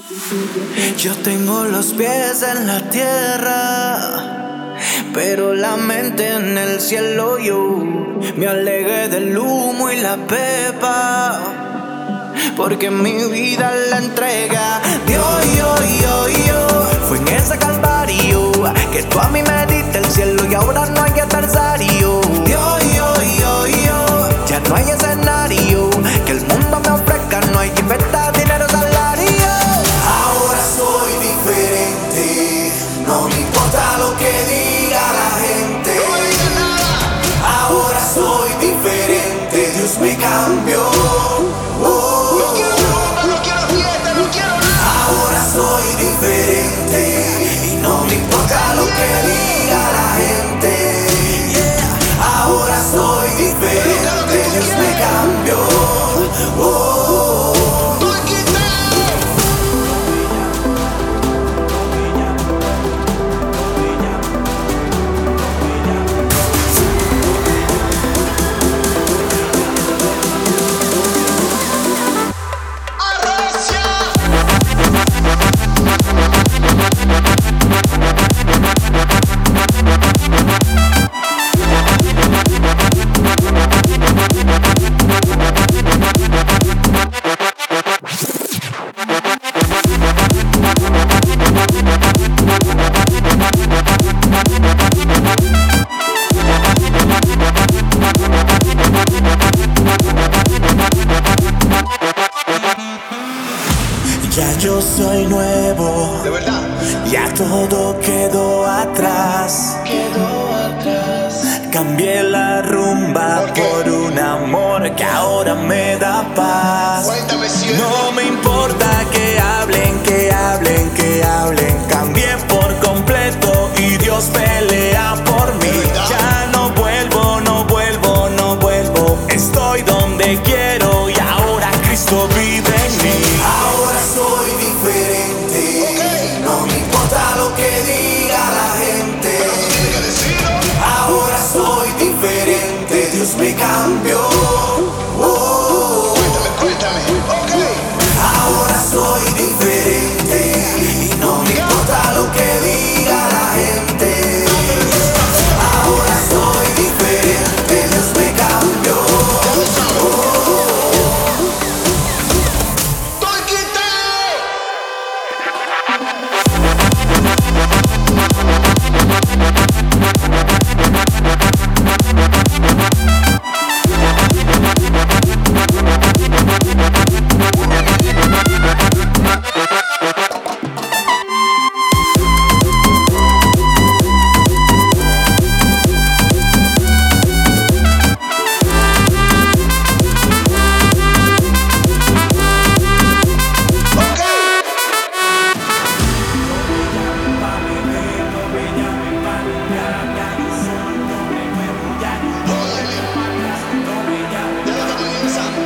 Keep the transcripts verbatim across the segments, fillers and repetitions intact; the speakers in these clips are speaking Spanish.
Yo tengo los pies en la tierra, pero la mente en el cielo. Yo me alegué del humo y la pepa, porque mi vida la entrega. Yo, yo, yo, yo, fue en ese calvario que tú a mí me diste el cielo y ahora no hay adversario. Yo, yo, yo, yo, ya no hay escenario que el mundo me ofrezca, no hay libertad, dinero, salario. Ahora soy diferente, no me importa lo que diga la gente. Ahora soy diferente, Dios me cambió. Oh. Ahora soy diferente y no me importa lo que diga la gente. Yeah. Ahora soy diferente, Dios me cambió. Oh. Ya yo soy nuevo, de verdad. Ya todo quedó atrás. Quedó atrás. Cambié la rumba ¿Por qué? por un amor que ahora me da paz. Cuéntame si es No me importa que hablen, que hablen, que hablen. Cambié por completo y Dios pelea por mí. ¿De verdad? Ya no vuelvo, no vuelvo, no vuelvo. Estoy donde quiero y ahora Cristo vive en mí. Ahora soy diferente, Ok. no me importa lo que diga la gente. Pero tú tienes que decirlo. Ahora soy diferente, Dios me cambió. Oh. Cuéntame, cuéntame. Ok. Ahora soy diferente y no me importa lo que diga la gente. Ahora soy diferente, Dios me cambió. Estoy quitado. Ok. Ya lo estamos ingresando.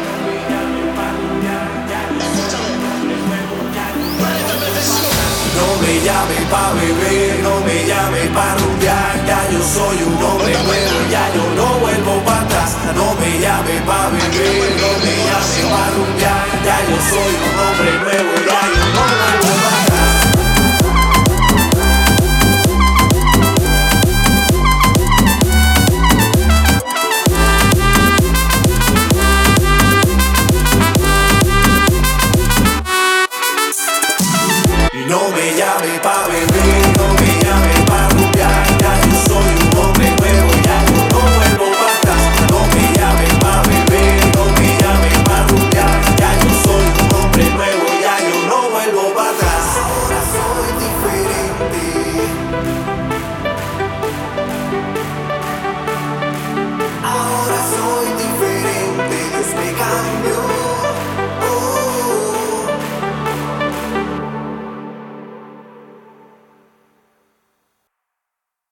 Escúchame. Préstame atención. No me llame pa' beber, no me llame pa' rumbear. Ya yo soy un hombre nuevo, ya yo no vuelvo pa' atrás. No me llame pa' beber, no me llame pa' rumbear. Ya yo soy un hombre nuevo.